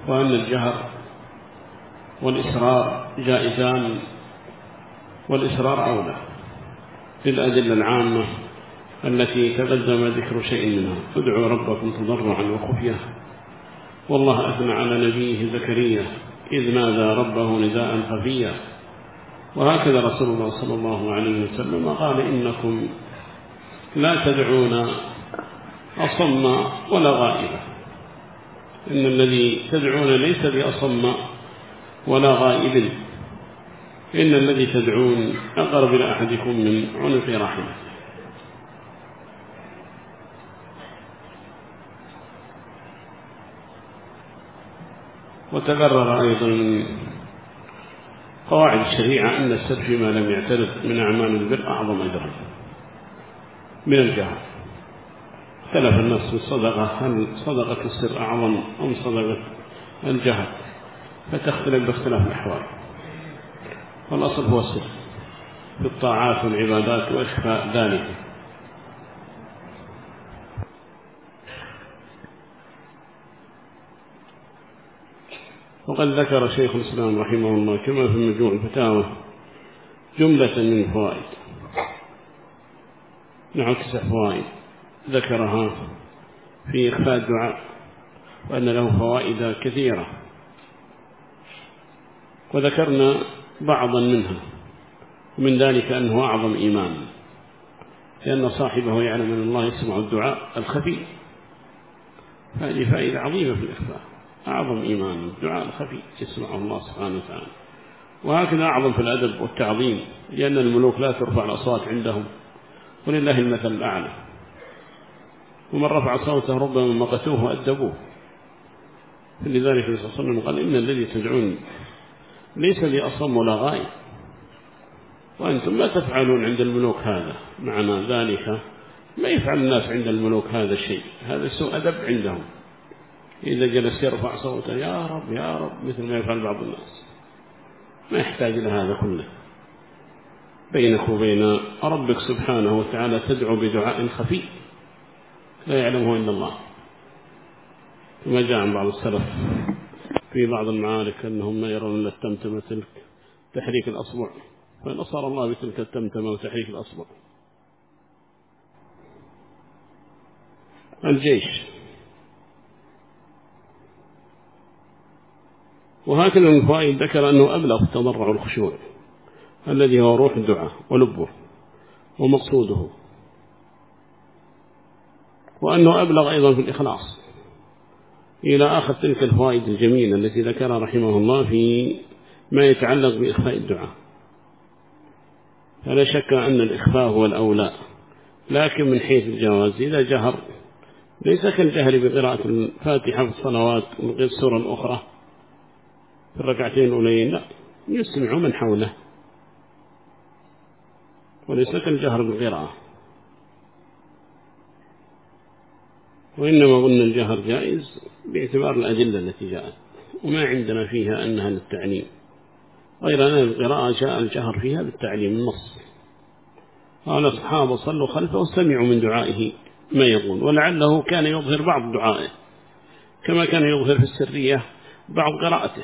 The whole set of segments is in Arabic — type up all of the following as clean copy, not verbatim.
وأن الجهر والإسرار جائزان، والإسرار أولى للأدلة العامة التي تقدم ذكر شيء منها. ادعوا ربكم تضرعا وخفية، والله أثنى على نبيه زكريا إذ نادى ربه نداء خفيا. وهكذا رسول الله صلى الله عليه وسلم قال إنكم لا تدعون أصم ولا غائبا، إن الذي تدعون ليس بأصم ولا غائب، إن الذي تدعون أقرب إلى أحدكم من عنق رحمه. وتقرر أيضا من قواعد الشريعة أن السر فيما لم يعترف من أعمال البر أعظم أجرا من الجهر. اختلف الناس في الصدقة، هل صدقة السر أعظم أم صدقة الجهر، فتختلف باختلاف الأحوال، والأصل هو السر في الطاعات والعبادات وإخفاء ذلك. وقد ذكر شيخ الإسلام رحمه الله كما في مجموع الفتاوى جملة من الفوائد، نحو 9 فوائد ذكرها في إخفاء الدعاء، وأن له فوائد كثيرة، وذكرنا بعضا منها، ومن ذلك أنه أعظم إيمان، لأن صاحبه يعلم أن الله يسمع الدعاء الخفي. هذه فائدة عظيمة في الإخفاء، أعظم إيمان الدعاء الخفي يسمعه الله سبحانه وتعالى. وهكذا أعظم في الأدب والتعظيم، لأن الملوك لا ترفع الأصوات عندهم، ولله المثل الأعلى، ومن رفع صوته ربما مقتوه وأدبوه. فلذلك صلى الله عليه وسلم قال إن الذي تدعون ليس بأصم ولا غائب، وأنتم ما تفعلون عند الملوك هذا. معنى ذلك ما يفعل الناس عند الملوك هذا الشيء، هذا سوء أدب عندهم، إذا جلس يرفع صوته يا رب يا رب مثل ما يفعل بعض الناس، ما يحتاج إلى هذا كله. بينك وبين ربك سبحانه وتعالى تدعو بدعاء خفي لا يعلمه إلا الله، كما جاء عن بعض السلف في بعض المعارك أنهم ما يرون إلا التمتمة تلك تحريك الأصبع، فنصر الله بتلك التمتمة وتحريك الأصبع. الجيش. وهكذا من الفوائد ذكر أنه أبلغ التضرع والخشوع الذي هو روح الدعاء ولبه ومقصوده، وأنه أبلغ أيضا في الإخلاص، إلى آخر تلك الفوائد الجميلة التي ذكرها رحمه الله في ما يتعلق بإخفاء الدعاء. فلا شك أن الإخفاء هو الأولى، لكن من حيث الجواز إذا جهر ليس كالجهر بقراءة الفاتحة في الصلوات وغير السورة الأخرى في الركعتين الأولين، لا، يسمع من حوله، وليس كالجهر بالقراءة. وإنما قلنا الجهر جائز باعتبار الأدلة التي جاءت، وما عندنا فيها أنها للتعليم، غير أن القراءة جاء الجهر فيها بالتعليم النص. قال الصحابة صلوا خلفه سمعوا من دعائه ما يقول، ولعله كان يظهر بعض دعائه كما كان يظهر في السرية بعض قراءته،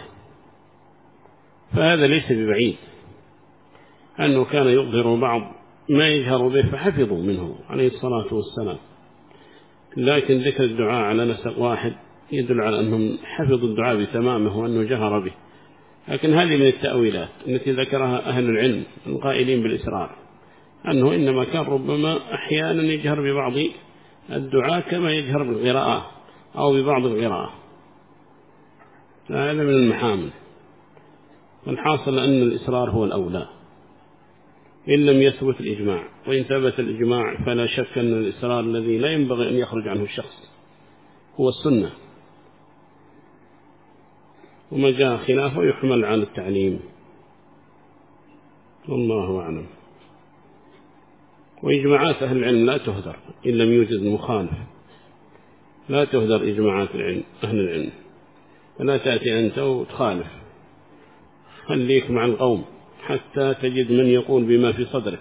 فهذا ليس ببعيد أنه كان يظهر بعض ما يجهر به فحفظوا منه عليه الصلاة والسلام. لكن ذكر الدعاء على نسق واحد يدل على أنهم حفظوا الدعاء بتمامه وأنه جهر به. لكن هذه من التأويلات التي ذكرها أهل العلم القائلين بالإسرار، أنه إنما كان ربما أحيانا يجهر ببعض الدعاء كما يجهر بالقراءة أو ببعض القراءة، هذا من المحامل. والحاصل أن الإسرار هو الأولى إن لم يثبت الإجماع، وإن ثبت الإجماع فلا شك أن الإسرار الذي لا ينبغي أن يخرج عنه الشخص هو السنة، وما جاء خلافه يحمل على التعليم، والله أعلم. وإجماعات أهل العلم لا تهدر إن لم يوجد مخالف، لا تهدر إجماعات أهل العلم، فلا تأتي أنت وتخالف، خليك مع القوم حتى تجد من يقول بما في صدرك.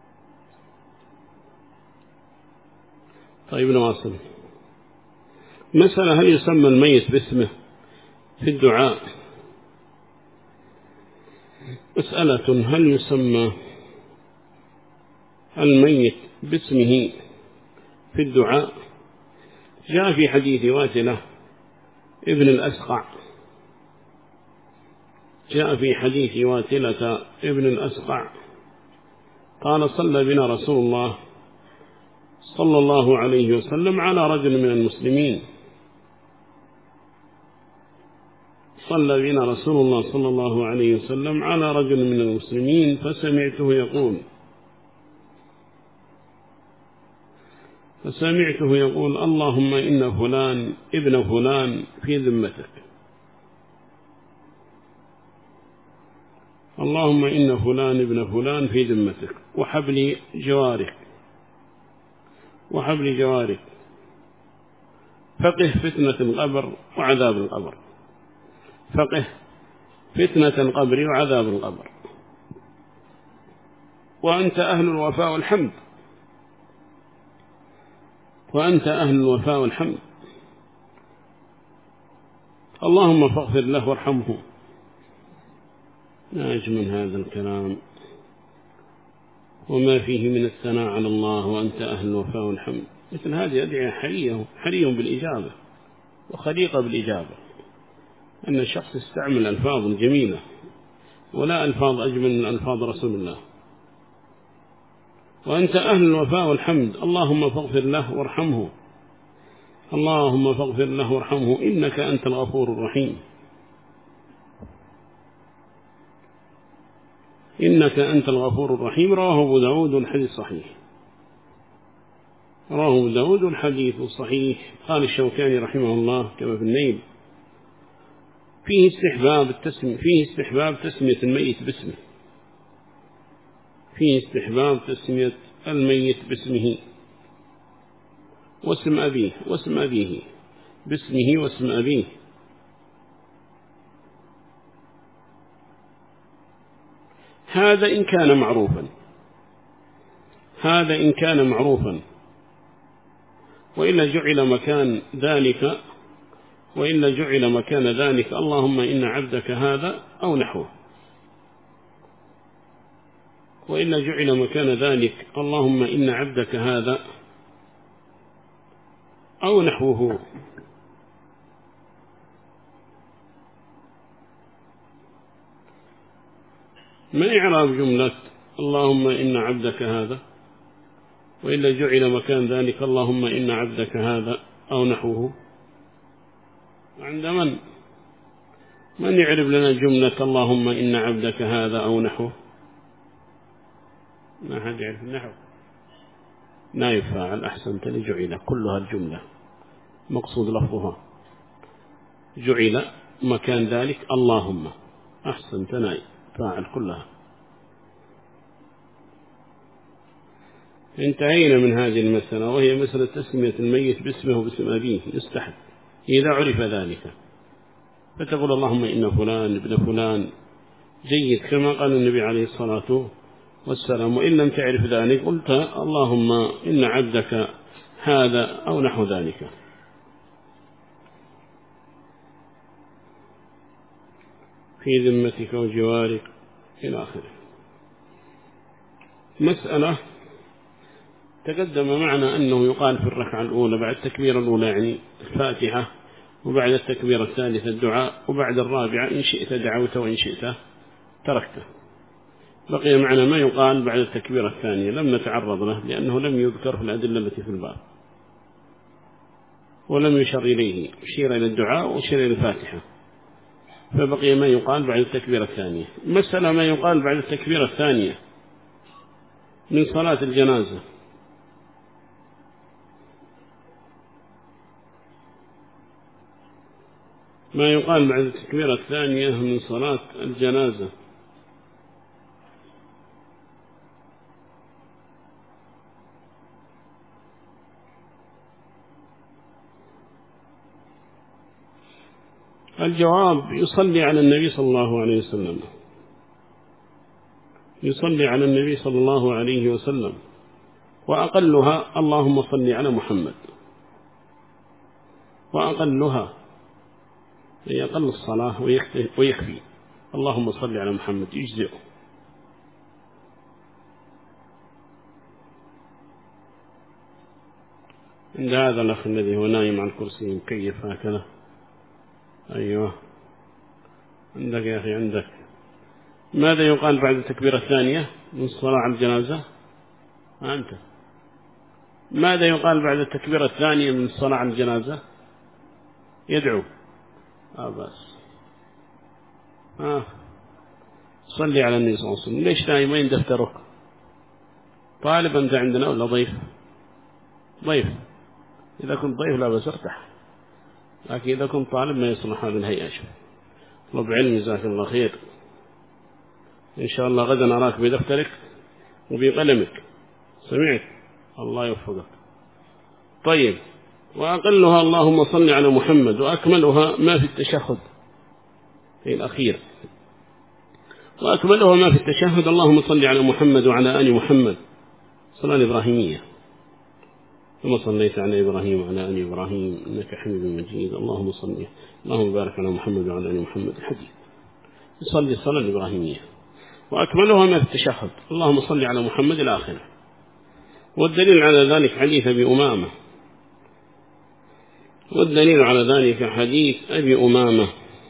طيب نواصل. مسألة: هل يسمى الميت باسمه في الدعاء؟ مسألة: هل يسمى الميت باسمه في الدعاء؟ جاء في حديث واتلة ابن الأسقع، جاء في حديث واتلة ابن الأسقع قال: صلى بنا رسول الله صلى الله عليه وسلم على رجل من المسلمين. صلى بنا رسول الله صلى الله عليه وسلم على رجل من المسلمين فسمعته يقول: اللهم إن فلان ابن فلان في ذمتك، اللهم إن فلان ابن فلان في ذمتك وحبل جوارك فقه فتنة القبر وعذاب القبر، فقه فتنة القبر وعذاب القبر، وأنت أهل الوفاء والحمد، وأنت أهل الوفاء والحمد، اللهم فاغفر له وارحمه. ما أجمل هذا الكلام وما فيه من الثناء على الله، وأنت أهل الوفاء والحمد. مثل هذه أدعية حري بالإجابة وخليقة بالإجابة، أن الشخص يستعمل ألفاظ جميلة ولا ألفاظ أجمل من ألفاظ رسول الله. وأنت أهل الوفاء والحمد، اللهم فاغفر له وارحمه، اللهم فاغفر له وارحمه إنك أنت الغفور الرحيم، إنك أنت الغفور الرحيم. رواه أبو داود والحديث صحيح، رواه أبو داود والحديث صحيح. قال الشوكاني رحمه الله كما في النيل: فيه استحباب تسمية الميت باسمه، فيه استحباب تسمية الميت باسمه واسم أبيه باسمه واسم أبيه. هذا إن كان معروفا، وإلا جعل مكان ذلك اللهم إن عبدك هذا أو نحوه، وإلا جعل مكان ذلك اللهم إن عبدك هذا أو نحوه. ما إعراب جملة اللهم إن عبدك هذا وإلا جعل مكان ذلك اللهم إن عبدك هذا أو نحوه؟ عند من يعرف لنا جملة اللهم إن عبدك هذا أو نحوه؟ ما حد يعرف النحو. نائب فاعل، أحسنت، لجعل كلها الجملة مقصود لفظها، جعل مكان ذلك اللهم، أحسنت، نائب فاعل كلها. انتهينا من هذه المسألة، وهي مسألة تسمية الميت باسمه وباسم أبيه. يستحب إذا عرف ذلك فتقول اللهم إن فلان ابن فلان، جيد، كما قال النبي عليه الصلاة والسلام. وإن لم تعرف ذلك قلت اللهم إن عبدك هذا أو نحو ذلك. في ذمتك وجوارك إلى آخره. مسألة تقدم معنا أنه يقال في الركعة الأولى بعد التكبيرة الأولى يعني الفاتحة، وبعد التكبيرة الثالثة الدعاء، وبعد الرابعة إن شئت دعوت وإن شئت تركته. بقي معنا ما يقال بعد التكبيرة الثانية، لم نتعرض له لأنه لم يذكر في الأدلة التي في الباب، ولم يشر إليه، أشير إلى الدعاء وأشير إلى الفاتحة، فبقي ما يقال بعد التكبيرة الثانية. مسألة ما يقال بعد التكبيرة الثانية من صلاة الجنازة. ما يقال بعد التكبيرة الثانية من صلاة الجنازة. الجواب: يصلي على النبي صلى الله عليه وسلم، يصلي على النبي صلى الله عليه وسلم، وأقلها اللهم صل على محمد. وأقلها هي أقل الصلاة ويكفي اللهم صل على محمد يجزئ. عند هذا الأخ الذي هو نايم على الكرسي مكيف هكذا. أيوة عندك يا أخي عندك. ماذا يقال بعد التكبيرة الثانية من الصلاة على الجنازة؟ أنت ماذا يقال بعد التكبيرة الثانية من الصلاة على الجنازة؟ يدعو بس صلي على النبي صلى الله عليه وسلم. ليش نايمين دفترك؟ طالب أنت عندنا ولا ضيف؟ ضيف. إذا كنت ضيف لا بس ارتاح، لكن إذا كنت طالب ما يصلح هذه الهيئة. طلب علم جزاك الله خير. إن شاء الله غدا أراك بدفترك وبقلمك. سمعت؟ الله يوفقك. طيب، وأقلها اللهم صل على محمد، وأكملها ما في التشهد في الأخير، وأكملها ما في التشهد اللهم صل على محمد وعلى آل محمد صلاة الإبراهيمية، ثم صليت على إبراهيم وعلى آل إبراهيم إنك حميد مجيد. اللهم صل اللهم بارك على محمد وعلى آل محمد. الحديث يصلي الصلاة الإبراهيمية، وأكملها ما في التشهد اللهم صل على محمد إلى آخره. والدليل على ذلك حديث أبي أمامة، والدليل على ذلك حديث أبي أمامة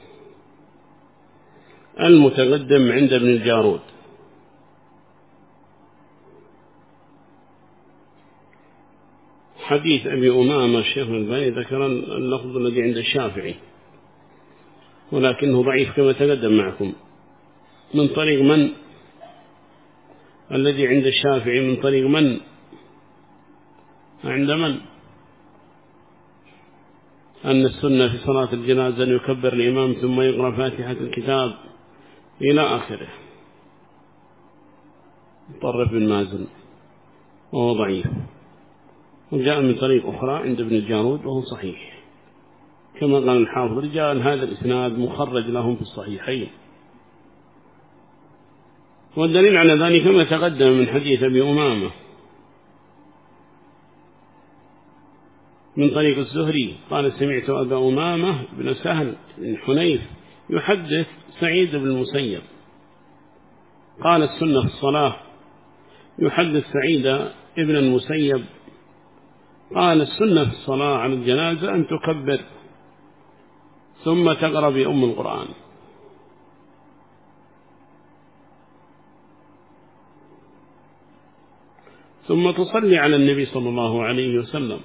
المتقدم عند ابن الجارود. حديث أبي أمامة الشيخ الباني ذكر اللفظ الذي عند الشافعي، ولكنه ضعيف كما تقدم معكم. من طريق من؟ الذي عند الشافعي من طريق من؟ عند من؟ أن السنة في صلاة الجنازة أن يكبر الإمام ثم يقرأ فاتحة الكتاب إلى آخره. طرف بن مازن وهو ضعيف. وجاء من طريق أخرى عند ابن الجارود وهو صحيح، كما قال الحافظ رجال هذا الإسناد مخرج لهم في الصحيحين. والدليل على ذلك ما تقدم من حديث أبي أمامة من طريق الزهري قال سمعت أبا أمامة بن سهل بن حنيف يحدث سعيد بن المسيب قال السنة في الصلاة، يحدث سعيد ابن المسيب قال السنة في الصلاة على الجنازة أن تكبر ثم تقرأ بأم القرآن. ثم تصلي على النبي صلى الله عليه وسلم،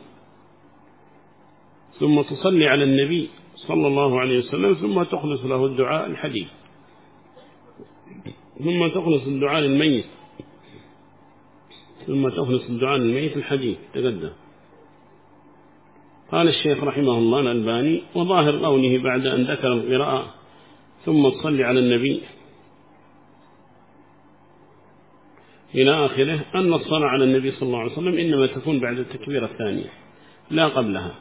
ثم تصلي على النبي صلى الله عليه وسلم، ثم تخلص له الدعاء الحديث، ثم تخلص الدعاء للميت، ثم تخلص الدعاء للميت الحديث تقدم. قال الشيخ رحمه الله الألباني وظاهر قوله بعد أن ذكر القراءة ثم تصلي على النبي إلى آخره أن الصلاة على النبي صلى الله عليه وسلم إنما تكون بعد التكبيرة الثانية لا قبلها.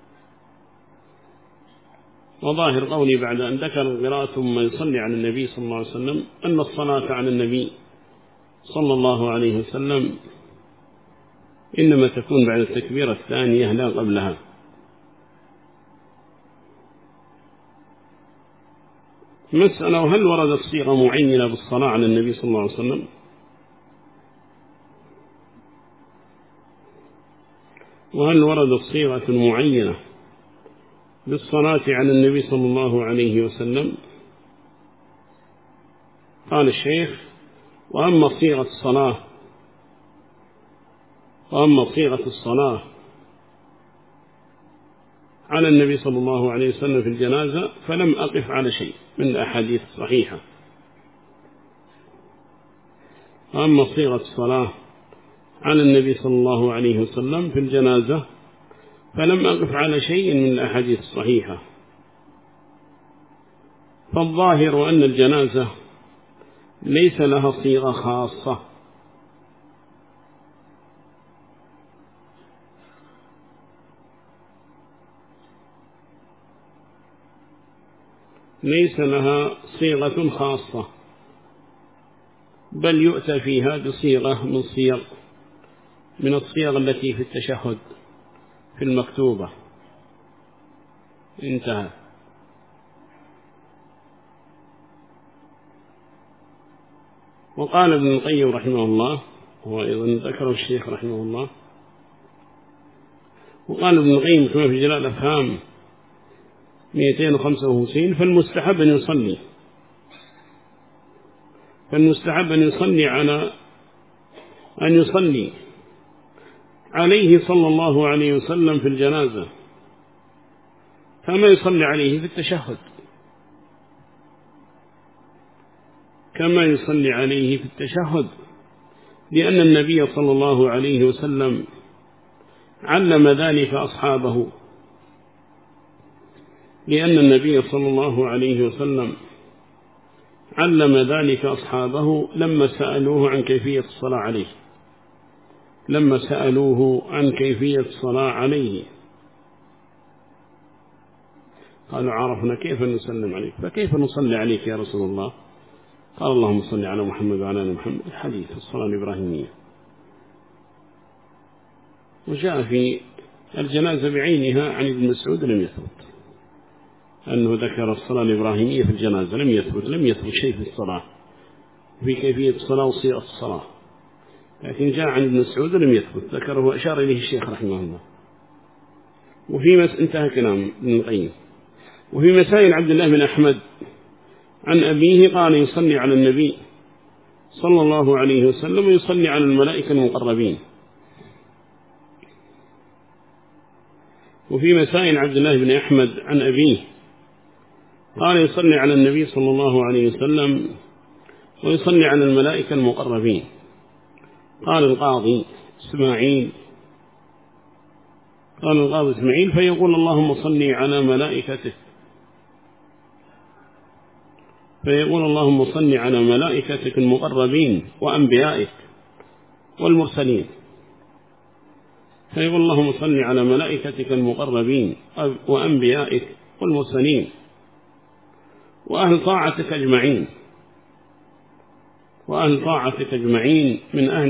وظاهر قولي بعد أن ذكر القراءة ثم يصلي على النبي صلى الله عليه وسلم أن الصلاة على النبي صلى الله عليه وسلم إنما تكون بعد التكبيرة الثانية لا قبلها. مسألة: هل وردت صيغة معينة بالصلاة على النبي صلى الله عليه وسلم؟ وهل وردت صيغة معينة بالصلاة على النبي صلى الله عليه وسلم؟ قال الشيخ: وأما صيغة الصلاة على النبي صلى الله عليه وسلم في الجنازة فلم أقف على شيء من الأحاديث الصحيحة. وأما صيغة الصلاة على النبي صلى الله عليه وسلم في الجنازة فلم أقف على شيء من الأحاديث الصحيحة. فالظاهر أن الجنازة ليس لها صيغة خاصة، ليس لها صيغة خاصة، بل يؤتى فيها بصيغة من الصيغ التي في التشهد في المكتوبة. انتهى. وقال ابن القيم رحمه الله، هو أيضا ذكره الشيخ رحمه الله، وقال ابن القيم كما في جلاء الأفهام 255: فالمستحب أن يصلي عليه صلى الله عليه وسلم في الجنازة كما يصلي عليه في التشهد، لأن النبي صلى الله عليه وسلم علم ذلك أصحابه، لما سألوه عن كيفية الصلاة عليه، قالوا: عرفنا كيف نسلم عليك، فكيف نصلي عليك يا رسول الله؟ قال: اللهم صل على محمد وعلى آل محمد، الحديث الصلاة الإبراهيمية. وجاء في الجنازة بعينها عن ابن مسعود لم يثبت أنه ذكر الصلاة الإبراهيمية في الجنازة، لم يثبت شيء في الصلاة في كيفية الصلاة وصيغة الصلاة، لكن جاء عن ابن مسعود لم يثبت، ذكره وأشار إليه الشيخ رحمه الله. انتهى كلام ابن القيم. وفي مسائل عبد الله بن أحمد عن أبيه قال: يصلي على النبي صلى الله عليه وسلم ويصلي على الملائكة المقربين. وفي مسائل عبد الله بن أحمد عن أبيه قال: يصلي على النبي صلى الله عليه وسلم ويصلي على الملائكة المقربين. قال القاضي إسماعيل: فيقول: اللهم صل على ملائكتك المقربين وأنبيائك والمرسلين. وأهل طاعتك أجمعين من أهل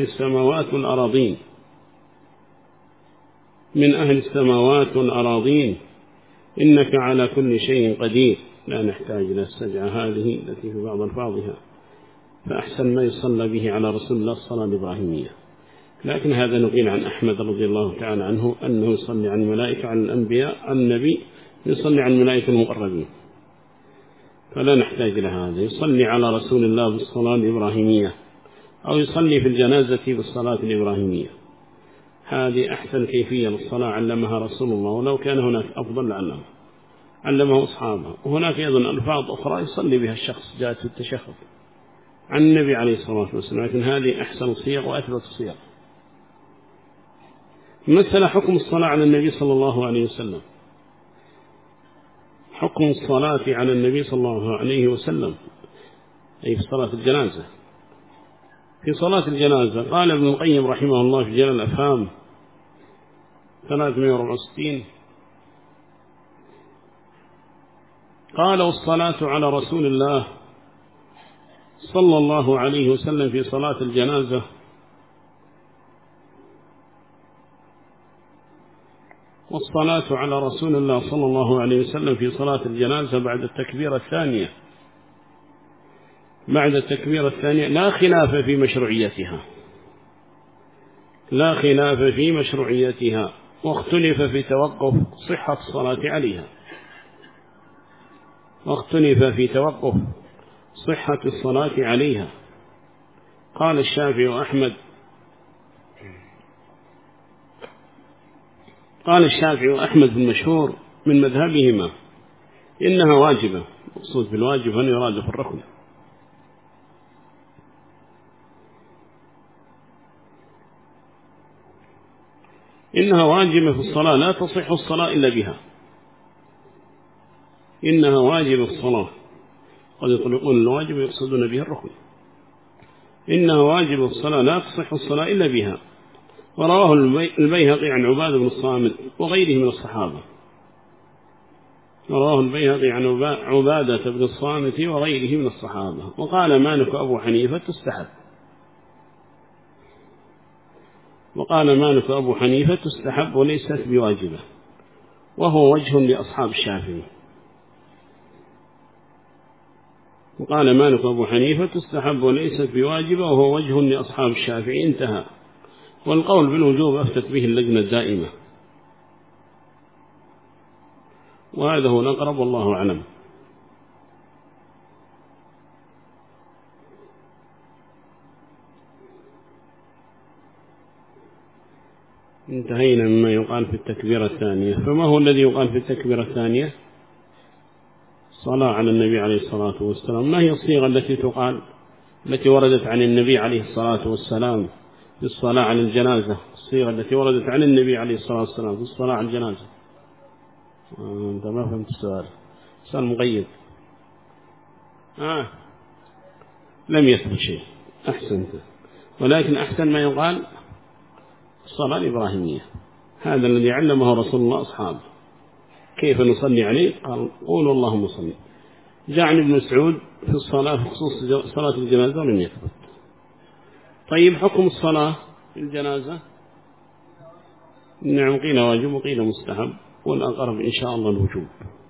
السماوات والأراضين إنك على كل شيء قدير. لا نحتاج إلى السجعة هذه التي في بعض ألفاظها، فأحسن ما يصلى به على رسول الله الصلاة الإبراهيمية. لكن هذا نقيل عن أحمد رضي الله تعالى عنه أنه يصلي على الملائكة، على الأنبياء، على النبي يصلي على الملائكة المقربين، فلا نحتاج إلى هذا. يصلي على رسول الله بالصلاة الإبراهيمية، أو يصلي في الجنازة بالصلاة الإبراهيمية. هذه أحسن كيفية للصلاة علمها رسول الله، ولو كان هناك أفضل علمه أصحابه. وهناك أيضا ألفاظ أخرى يصلي بها الشخص جاءت في التشهد عن النبي عليه الصلاة والسلام، لكن هذه أحسن الصيغ وأثبت الصيغ. مثل حكم الصلاة على النبي صلى الله عليه وسلم، حكم الصلاة على النبي صلى الله عليه وسلم أي في صلاة الجنازة. في صلاة الجنازة قال ابن القيم رحمه الله في جلاء الأفهام 364: قال: والصلاة على رسول الله صلى الله عليه وسلم في صلاة الجنازة بعد التكبيرة الثانية لا خلاف في مشروعيتها، واختلف في توقف صحة الصلاة عليها. قال الشافعي وأحمد في المشهور من مذهبهما إنها واجبة. مقصود بالواجب أن يراد في الركن. إنها واجبة في الصلاة، لا تصح الصلاة إلا بها. إنها واجبة في الصلاة، قد يطلقون الواجب ويقصدون به الركن. إنها واجبة في الصلاة، لا تصح الصلاة إلا بها. ورواه البيهقي عن عبادة بن الصامت وغيره من الصحابة. وقال مالك أبو حنيفة تستحب وليست بواجبة. وهو وجه لأصحاب الشافعي. وقال مالك أبو حنيفة تستحب وليست بواجبة وهو وجه لأصحاب الشافعي، انتهى. والقول بالوجوب أفتت به اللجنة الدائمة، وهذا هو الأقرب والله أعلم. انتهينا مما يقال في التكبيرة الثانية. فما هو الذي يقال في التكبيرة الثانية؟ صلاة على النبي عليه الصلاة والسلام. ما هي الصيغة التي تقال التي وردت عن النبي عليه الصلاة والسلام في الصلاة على الجنازة؟ الصيغة التي وردت عن النبي عليه الصلاة والسلام في الصلاة على الجنازة. أنت ما فهمت السؤال، سؤال مقيد. لم يثبت شيء. أحسنت، ولكن أحسن ما يقال الصلاة الإبراهيمية، هذا الذي علمه رسول الله أصحابه كيف نصلي عليه، قال قولوا اللهم صل. جاء عن ابن مسعود في الصلاة في خصوص صلاة الجنازة لم يثبت. طيب حكم الصلاة في الجنازة؟ نعم، قيل واجب وقيل مستحب، والأقرب إن شاء الله الوجوب.